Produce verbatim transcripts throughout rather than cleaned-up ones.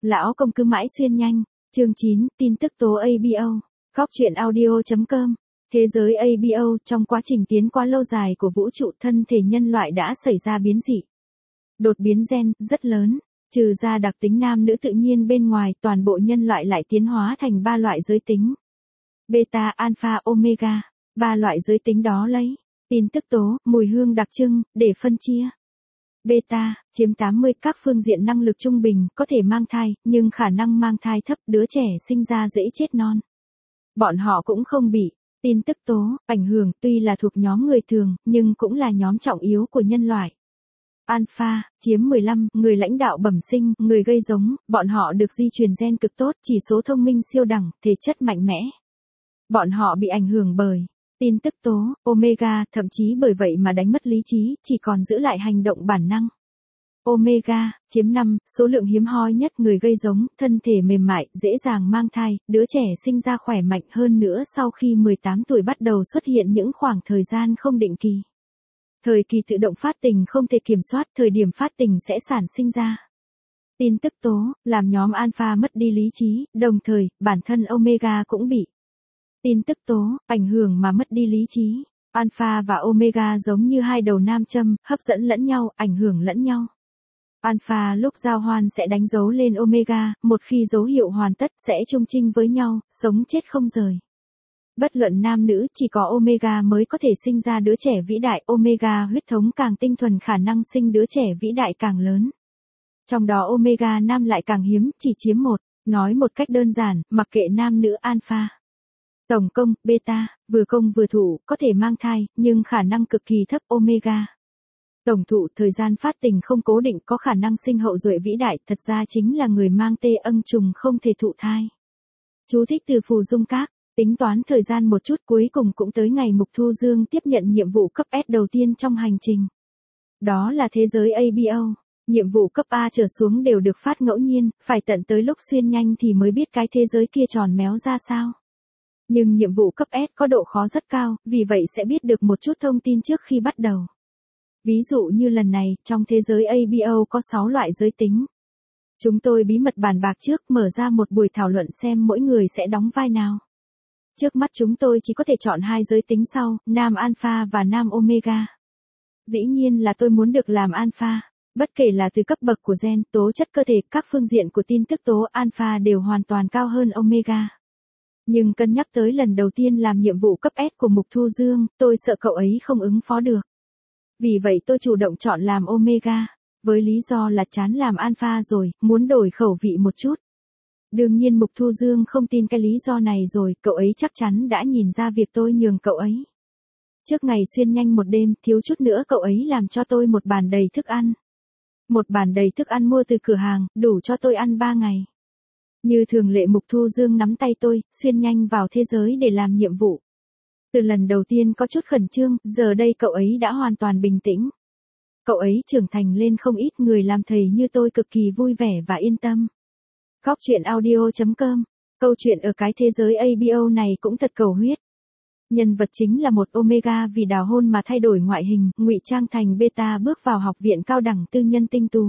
Lão công cứ mãi xuyên nhanh. Chương chín, tin tức tố a bê o. Góc truyện audio chấm com. Thế giới a bê o, trong quá trình tiến qua lâu dài của vũ trụ, thân thể nhân loại đã xảy ra biến dị. Đột biến gen, rất lớn. Trừ ra đặc tính nam nữ tự nhiên bên ngoài, toàn bộ nhân loại lại tiến hóa thành ba loại giới tính. Beta, alpha, omega. Ba loại giới tính đó lấy tin tức tố, mùi hương đặc trưng, để phân chia. Beta, chiếm tám mươi, các phương diện năng lực trung bình, có thể mang thai, nhưng khả năng mang thai thấp, đứa trẻ sinh ra dễ chết non. Bọn họ cũng không bị tin tức tố ảnh hưởng, tuy là thuộc nhóm người thường, nhưng cũng là nhóm trọng yếu của nhân loại. Alpha, chiếm mười lăm, người lãnh đạo bẩm sinh, người gây giống, bọn họ được di truyền gen cực tốt, chỉ số thông minh siêu đẳng, thể chất mạnh mẽ. Bọn họ bị ảnh hưởng bởi tin tức tố Omega, thậm chí bởi vậy mà đánh mất lý trí, chỉ còn giữ lại hành động bản năng. Omega, chiếm năm, số lượng hiếm hoi nhất, người gây giống, thân thể mềm mại, dễ dàng mang thai, đứa trẻ sinh ra khỏe mạnh hơn nữa sau khi mười tám tuổi bắt đầu xuất hiện những khoảng thời gian không định kỳ. Thời kỳ tự động phát tình không thể kiểm soát, thời điểm phát tình sẽ sản sinh ra tin tức tố, làm nhóm alpha mất đi lý trí, đồng thời, bản thân Omega cũng bị tin tức tố ảnh hưởng mà mất đi lý trí. Alpha và Omega giống như hai đầu nam châm, hấp dẫn lẫn nhau, ảnh hưởng lẫn nhau. Alpha lúc giao hoan sẽ đánh dấu lên Omega, một khi dấu hiệu hoàn tất sẽ chung chinh với nhau, sống chết không rời. Bất luận nam nữ, chỉ có Omega mới có thể sinh ra đứa trẻ vĩ đại. Omega huyết thống càng tinh thuần, khả năng sinh đứa trẻ vĩ đại càng lớn. Trong đó Omega nam lại càng hiếm, chỉ chiếm một. Nói một cách đơn giản, mặc kệ nam nữ Alpha. Tổng công, Beta, vừa công vừa thụ, có thể mang thai, nhưng khả năng cực kỳ thấp. Omega. Tổng thụ, thời gian phát tình không cố định, có khả năng sinh hậu duệ vĩ đại, thật ra chính là người mang tê âng trùng không thể thụ thai. Chú thích từ phù dung các, tính toán thời gian một chút, cuối cùng cũng tới ngày Mục Thu Dương tiếp nhận nhiệm vụ cấp S đầu tiên trong hành trình. Đó là thế giới a bê o. Nhiệm vụ cấp A trở xuống đều được phát ngẫu nhiên, phải tận tới lúc xuyên nhanh thì mới biết cái thế giới kia tròn méo ra sao. Nhưng nhiệm vụ cấp S có độ khó rất cao, vì vậy sẽ biết được một chút thông tin trước khi bắt đầu. Ví dụ như lần này, trong thế giới a bê o có sáu loại giới tính. Chúng tôi bí mật bàn bạc trước, mở ra một buổi thảo luận xem mỗi người sẽ đóng vai nào. Trước mắt chúng tôi chỉ có thể chọn hai giới tính sau, nam Alpha và nam Omega. Dĩ nhiên là tôi muốn được làm Alpha. Bất kể là từ cấp bậc của gen, tố chất cơ thể, các phương diện của tin tức tố, Alpha đều hoàn toàn cao hơn Omega. Nhưng cân nhắc tới lần đầu tiên làm nhiệm vụ cấp S của Mục Thu Dương, tôi sợ cậu ấy không ứng phó được. Vì vậy tôi chủ động chọn làm Omega, với lý do là chán làm Alpha rồi, muốn đổi khẩu vị một chút. Đương nhiên Mục Thu Dương không tin cái lý do này rồi, cậu ấy chắc chắn đã nhìn ra việc tôi nhường cậu ấy. Trước ngày xuyên nhanh một đêm, thiếu chút nữa cậu ấy làm cho tôi một bàn đầy thức ăn. Một bàn đầy thức ăn mua từ cửa hàng, đủ cho tôi ăn ba ngày. Như thường lệ Mục Thu Dương nắm tay tôi, xuyên nhanh vào thế giới để làm nhiệm vụ. Từ lần đầu tiên có chút khẩn trương, giờ đây cậu ấy đã hoàn toàn bình tĩnh. Cậu ấy trưởng thành lên không ít, người làm thầy như tôi cực kỳ vui vẻ và yên tâm. Góc truyện audio chấm com. Câu chuyện ở cái thế giới a bê o này cũng thật cầu huyết. Nhân vật chính là một Omega vì đào hôn mà thay đổi ngoại hình, ngụy trang thành Beta bước vào học viện cao đẳng tư nhân tinh tú.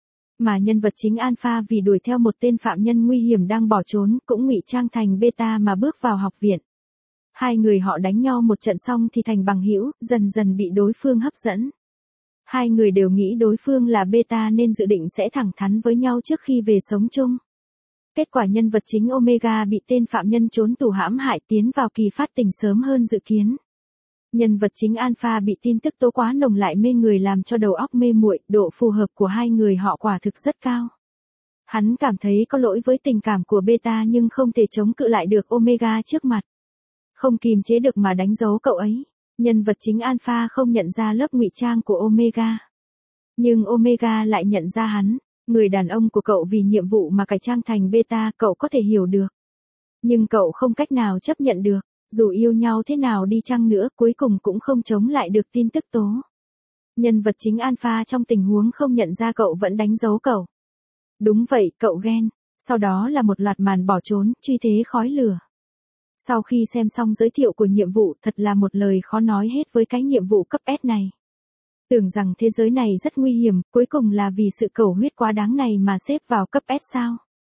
Mà nhân vật chính Alpha vì đuổi theo một tên phạm nhân nguy hiểm đang bỏ trốn, cũng ngụy trang thành Beta mà bước vào học viện. Hai người họ đánh nhau một trận xong thì thành bằng hữu, dần dần bị đối phương hấp dẫn. Hai người đều nghĩ đối phương là Beta nên dự định sẽ thẳng thắn với nhau trước khi về sống chung. Kết quả nhân vật chính Omega bị tên phạm nhân trốn tù hãm hại, tiến vào kỳ phát tình sớm hơn dự kiến. Nhân vật chính Alpha bị tin tức tố quá nồng lại mê người làm cho đầu óc mê muội, độ phù hợp của hai người họ quả thực rất cao. Hắn cảm thấy có lỗi với tình cảm của Beta nhưng không thể chống cự lại được Omega trước mặt. Không kìm chế được mà đánh dấu cậu ấy. Nhân vật chính Alpha không nhận ra lớp ngụy trang của Omega. Nhưng Omega lại nhận ra hắn. Người đàn ông của cậu vì nhiệm vụ mà cải trang thành Beta, cậu có thể hiểu được. Nhưng cậu không cách nào chấp nhận được, dù yêu nhau thế nào đi chăng nữa, cuối cùng cũng không chống lại được tin tức tố. Nhân vật chính Alpha trong tình huống không nhận ra cậu vẫn đánh dấu cậu. Đúng vậy, cậu ghen. Sau đó là một loạt màn bỏ trốn, truy thế khói lửa. Sau khi xem xong giới thiệu của nhiệm vụ, thật là một lời khó nói hết với cái nhiệm vụ cấp S này. Tưởng rằng thế giới này rất nguy hiểm, cuối cùng là vì sự cầu huyết quá đáng này mà xếp vào cấp S sao?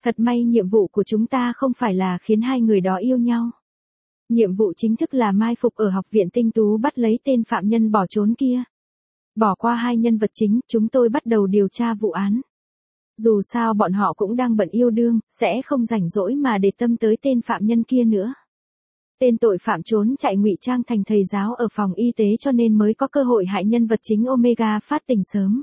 Thật may nhiệm vụ của chúng ta không phải là khiến hai người đó yêu nhau. Nhiệm vụ chính thức là mai phục ở học viện tinh tú bắt lấy tên phạm nhân bỏ trốn kia. Bỏ qua hai nhân vật chính, chúng tôi bắt đầu điều tra vụ án. Dù sao bọn họ cũng đang bận yêu đương, sẽ không rảnh rỗi mà để tâm tới tên phạm nhân kia nữa. Tên tội phạm trốn chạy ngụy trang thành thầy giáo ở phòng y tế cho nên mới có cơ hội hại nhân vật chính Omega phát tình sớm.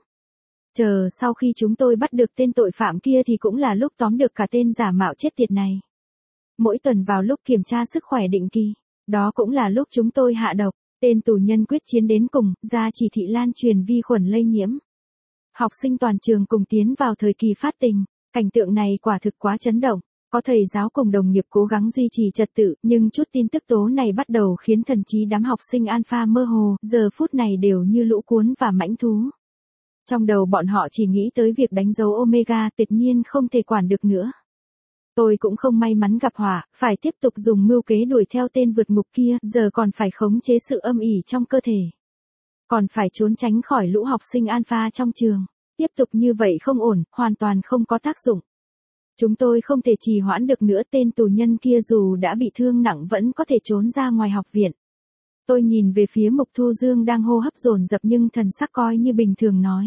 Chờ sau khi chúng tôi bắt được tên tội phạm kia thì cũng là lúc tóm được cả tên giả mạo chết tiệt này. Mỗi tuần vào lúc kiểm tra sức khỏe định kỳ, đó cũng là lúc chúng tôi hạ độc, tên tù nhân quyết chiến đến cùng, ra chỉ thị lan truyền vi khuẩn lây nhiễm. Học sinh toàn trường cùng tiến vào thời kỳ phát tình, cảnh tượng này quả thực quá chấn động. Có thầy giáo cùng đồng nghiệp cố gắng duy trì trật tự, nhưng chút tin tức tố này bắt đầu khiến thần trí đám học sinh alpha mơ hồ, giờ phút này đều như lũ cuốn và mãnh thú. Trong đầu bọn họ chỉ nghĩ tới việc đánh dấu Omega, tuyệt nhiên không thể quản được nữa. Tôi cũng không may mắn gặp họa, phải tiếp tục dùng mưu kế đuổi theo tên vượt ngục kia, giờ còn phải khống chế sự âm ỉ trong cơ thể. Còn phải trốn tránh khỏi lũ học sinh alpha trong trường. Tiếp tục như vậy không ổn, hoàn toàn không có tác dụng. Chúng tôi không thể trì hoãn được nữa, tên tù nhân kia dù đã bị thương nặng vẫn có thể trốn ra ngoài học viện. Tôi nhìn về phía Mục Thu Dương đang hô hấp dồn dập nhưng thần sắc coi như bình thường nói.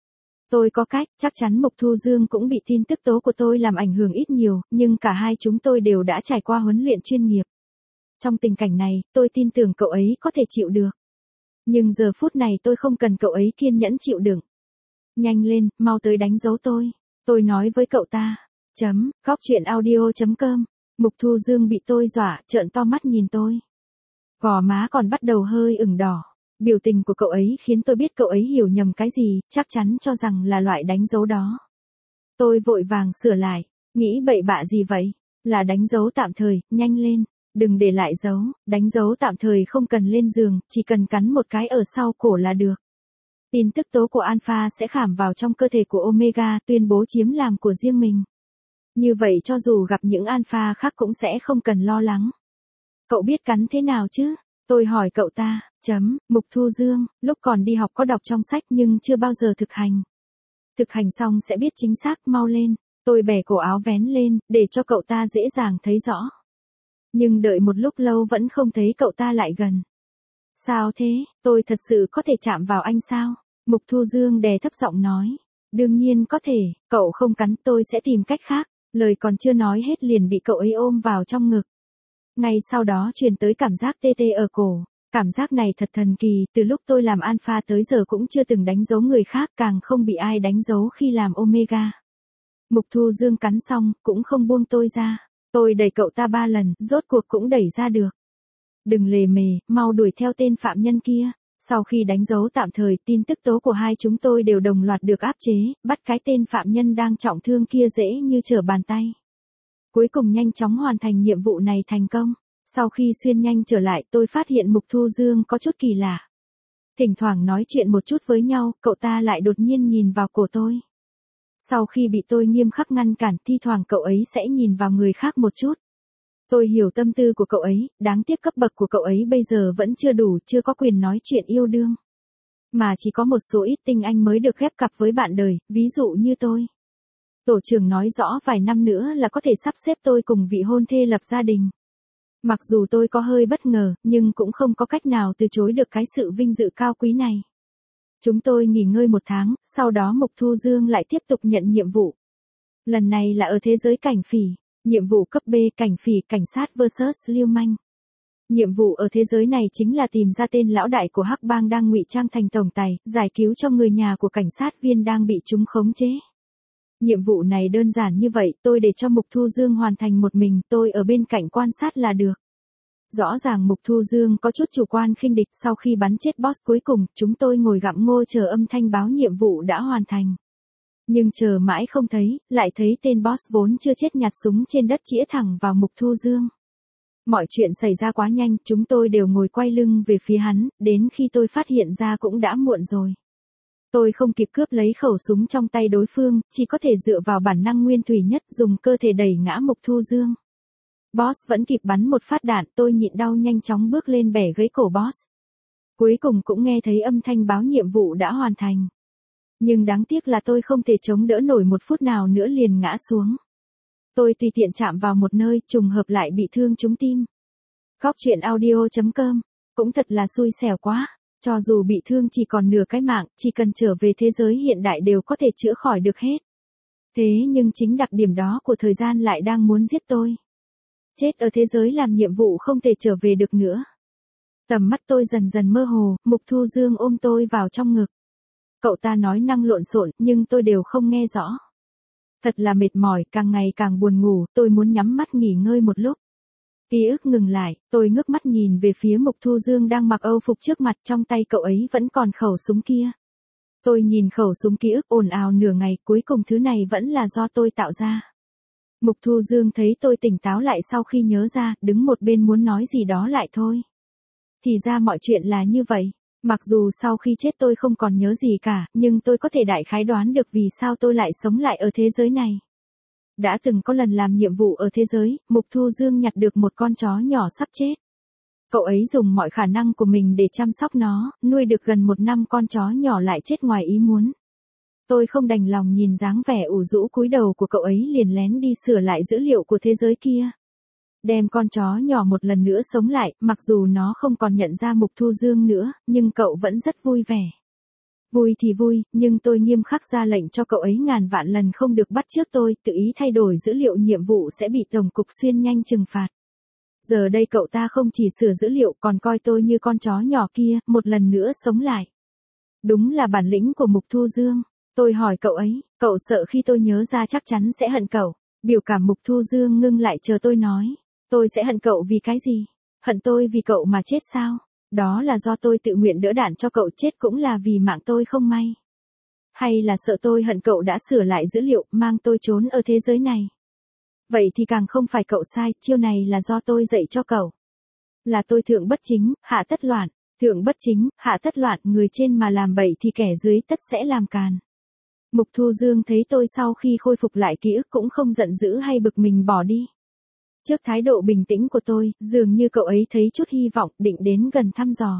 Tôi có cách, chắc chắn Mục Thu Dương cũng bị tin tức tố của tôi làm ảnh hưởng ít nhiều, nhưng cả hai chúng tôi đều đã trải qua huấn luyện chuyên nghiệp. Trong tình cảnh này, tôi tin tưởng cậu ấy có thể chịu được. Nhưng giờ phút này tôi không cần cậu ấy kiên nhẫn chịu đựng. Nhanh lên, mau tới đánh dấu tôi. Tôi nói với cậu ta. Chấm, góc chuyện audio chấm com. Mục Thu Dương bị tôi dọa, trợn to mắt nhìn tôi. Gò má còn bắt đầu hơi ửng đỏ. Biểu tình của cậu ấy khiến tôi biết cậu ấy hiểu nhầm cái gì, chắc chắn cho rằng là loại đánh dấu đó. Tôi vội vàng sửa lại, nghĩ bậy bạ gì vậy? Là đánh dấu tạm thời, nhanh lên, đừng để lại dấu, đánh dấu tạm thời không cần lên giường, chỉ cần cắn một cái ở sau cổ là được. Tin tức tố của Alpha sẽ khảm vào trong cơ thể của Omega, tuyên bố chiếm làm của riêng mình. Như vậy cho dù gặp những Alpha khác cũng sẽ không cần lo lắng. Cậu biết cắn thế nào chứ? Tôi hỏi cậu ta. Chấm, Mục Thu Dương, lúc còn đi học có đọc trong sách nhưng chưa bao giờ thực hành. Thực hành xong sẽ biết chính xác, mau lên. Tôi bẻ cổ áo vén lên, để cho cậu ta dễ dàng thấy rõ. Nhưng đợi một lúc lâu vẫn không thấy cậu ta lại gần. Sao thế, tôi thật sự có thể chạm vào anh sao? Mục Thu Dương đè thấp giọng nói. Đương nhiên có thể, cậu không cắn tôi sẽ tìm cách khác. Lời còn chưa nói hết liền bị cậu ấy ôm vào trong ngực. Ngay sau đó truyền tới cảm giác tê tê ở cổ. Cảm giác này thật thần kỳ, từ lúc tôi làm Alpha tới giờ cũng chưa từng đánh dấu người khác, càng không bị ai đánh dấu khi làm Omega. Mục Thu Dương cắn xong, cũng không buông tôi ra. Tôi đẩy cậu ta ba lần, rốt cuộc cũng đẩy ra được. Đừng lề mề, mau đuổi theo tên phạm nhân kia. Sau khi đánh dấu tạm thời, tin tức tố của hai chúng tôi đều đồng loạt được áp chế, bắt cái tên phạm nhân đang trọng thương kia dễ như trở bàn tay. Cuối cùng nhanh chóng hoàn thành nhiệm vụ này thành công. Sau khi xuyên nhanh trở lại, tôi phát hiện Mục Thu Dương có chút kỳ lạ. Thỉnh thoảng nói chuyện một chút với nhau, cậu ta lại đột nhiên nhìn vào cổ tôi. Sau khi bị tôi nghiêm khắc ngăn cản, thi thoảng cậu ấy sẽ nhìn vào người khác một chút. Tôi hiểu tâm tư của cậu ấy, đáng tiếc cấp bậc của cậu ấy bây giờ vẫn chưa đủ, chưa có quyền nói chuyện yêu đương. Mà chỉ có một số ít tinh anh mới được ghép cặp với bạn đời, ví dụ như tôi. Tổ trưởng nói rõ vài năm nữa là có thể sắp xếp tôi cùng vị hôn thê lập gia đình. Mặc dù tôi có hơi bất ngờ, nhưng cũng không có cách nào từ chối được cái sự vinh dự cao quý này. Chúng tôi nghỉ ngơi một tháng, sau đó Mục Thu Dương lại tiếp tục nhận nhiệm vụ. Lần này là ở thế giới cảnh phỉ, nhiệm vụ cấp B cảnh phỉ cảnh sát versus lưu manh. Nhiệm vụ ở thế giới này chính là tìm ra tên lão đại của Hắc Bang đang ngụy trang thành tổng tài, giải cứu cho người nhà của cảnh sát viên đang bị chúng khống chế. Nhiệm vụ này đơn giản như vậy, tôi để cho Mục Thu Dương hoàn thành một mình, tôi ở bên cạnh quan sát là được. Rõ ràng Mục Thu Dương có chút chủ quan khinh địch, sau khi bắn chết boss cuối cùng, chúng tôi ngồi gặm ngô chờ âm thanh báo nhiệm vụ đã hoàn thành. Nhưng chờ mãi không thấy, lại thấy tên boss vốn chưa chết nhặt súng trên đất chĩa thẳng vào Mục Thu Dương. Mọi chuyện xảy ra quá nhanh, chúng tôi đều ngồi quay lưng về phía hắn, đến khi tôi phát hiện ra cũng đã muộn rồi. Tôi không kịp cướp lấy khẩu súng trong tay đối phương, chỉ có thể dựa vào bản năng nguyên thủy nhất dùng cơ thể đẩy ngã Mục Thu Dương. Boss vẫn kịp bắn một phát đạn, tôi nhịn đau nhanh chóng bước lên bẻ gãy cổ boss. Cuối cùng cũng nghe thấy âm thanh báo nhiệm vụ đã hoàn thành. Nhưng đáng tiếc là tôi không thể chống đỡ nổi một phút nào nữa liền ngã xuống. Tôi tùy tiện chạm vào một nơi, trùng hợp lại bị thương trúng tim. Khóc chuyện audio chấm com. Cũng thật là xui xẻo quá. Cho dù bị thương chỉ còn nửa cái mạng, chỉ cần trở về thế giới hiện đại đều có thể chữa khỏi được hết. Thế nhưng chính đặc điểm đó của thời gian lại đang muốn giết tôi. Chết ở thế giới làm nhiệm vụ không thể trở về được nữa. Tầm mắt tôi dần dần mơ hồ, Mục Thu Dương ôm tôi vào trong ngực. Cậu ta nói năng lộn xộn, nhưng tôi đều không nghe rõ. Thật là mệt mỏi, càng ngày càng buồn ngủ, tôi muốn nhắm mắt nghỉ ngơi một lúc. Ký ức ngừng lại, tôi ngước mắt nhìn về phía Mục Thu Dương đang mặc âu phục trước mặt, trong tay cậu ấy vẫn còn khẩu súng kia. Tôi nhìn khẩu súng ký ức ồn ào nửa ngày, cuối cùng thứ này vẫn là do tôi tạo ra. Mục Thu Dương thấy tôi tỉnh táo lại sau khi nhớ ra, đứng một bên muốn nói gì đó lại thôi. Thì ra mọi chuyện là như vậy. Mặc dù sau khi chết tôi không còn nhớ gì cả, nhưng tôi có thể đại khái đoán được vì sao tôi lại sống lại ở thế giới này. Đã từng có lần làm nhiệm vụ ở thế giới, Mục Thu Dương nhặt được một con chó nhỏ sắp chết. Cậu ấy dùng mọi khả năng của mình để chăm sóc nó, nuôi được gần một năm con chó nhỏ lại chết ngoài ý muốn. Tôi không đành lòng nhìn dáng vẻ ủ rũ cúi đầu của cậu ấy, liền lén đi sửa lại dữ liệu của thế giới kia. Đem con chó nhỏ một lần nữa sống lại, mặc dù nó không còn nhận ra Mục Thu Dương nữa, nhưng cậu vẫn rất vui vẻ. Vui thì vui, nhưng tôi nghiêm khắc ra lệnh cho cậu ấy ngàn vạn lần không được bắt chước tôi, tự ý thay đổi dữ liệu nhiệm vụ sẽ bị Tổng cục Xuyên nhanh trừng phạt. Giờ đây cậu ta không chỉ sửa dữ liệu còn coi tôi như con chó nhỏ kia, một lần nữa sống lại. Đúng là bản lĩnh của Mục Thu Dương. Tôi hỏi cậu ấy, cậu sợ khi tôi nhớ ra chắc chắn sẽ hận cậu. Biểu cảm Mục Thu Dương ngưng lại chờ tôi nói. Tôi sẽ hận cậu vì cái gì? Hận tôi vì cậu mà chết sao? Đó là do tôi tự nguyện đỡ đạn cho cậu chết cũng là vì mạng tôi không may. Hay là sợ tôi hận cậu đã sửa lại dữ liệu, mang tôi trốn ở thế giới này? Vậy thì càng không phải cậu sai, chiêu này là do tôi dạy cho cậu. Là tôi thượng bất chính, hạ tất loạn. Thượng bất chính, hạ tất loạn, người trên mà làm bậy thì kẻ dưới tất sẽ làm càn. Mục Thu Dương thấy tôi sau khi khôi phục lại ký ức cũng không giận dữ hay bực mình bỏ đi. Trước thái độ bình tĩnh của tôi, dường như cậu ấy thấy chút hy vọng, định đến gần thăm dò.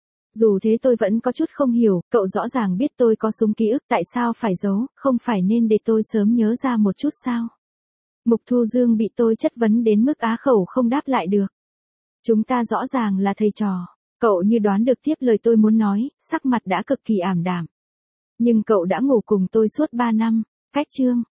Dù thế tôi vẫn có chút không hiểu, cậu rõ ràng biết tôi có súng ký ức, tại sao phải giấu, không phải nên để tôi sớm nhớ ra một chút sao? Mục Thu Dương bị tôi chất vấn đến mức á khẩu không đáp lại được. Chúng ta rõ ràng là thầy trò. Cậu như đoán được tiếp lời tôi muốn nói, sắc mặt đã cực kỳ ảm đạm. Nhưng cậu đã ngủ cùng tôi suốt ba năm. Cách chương.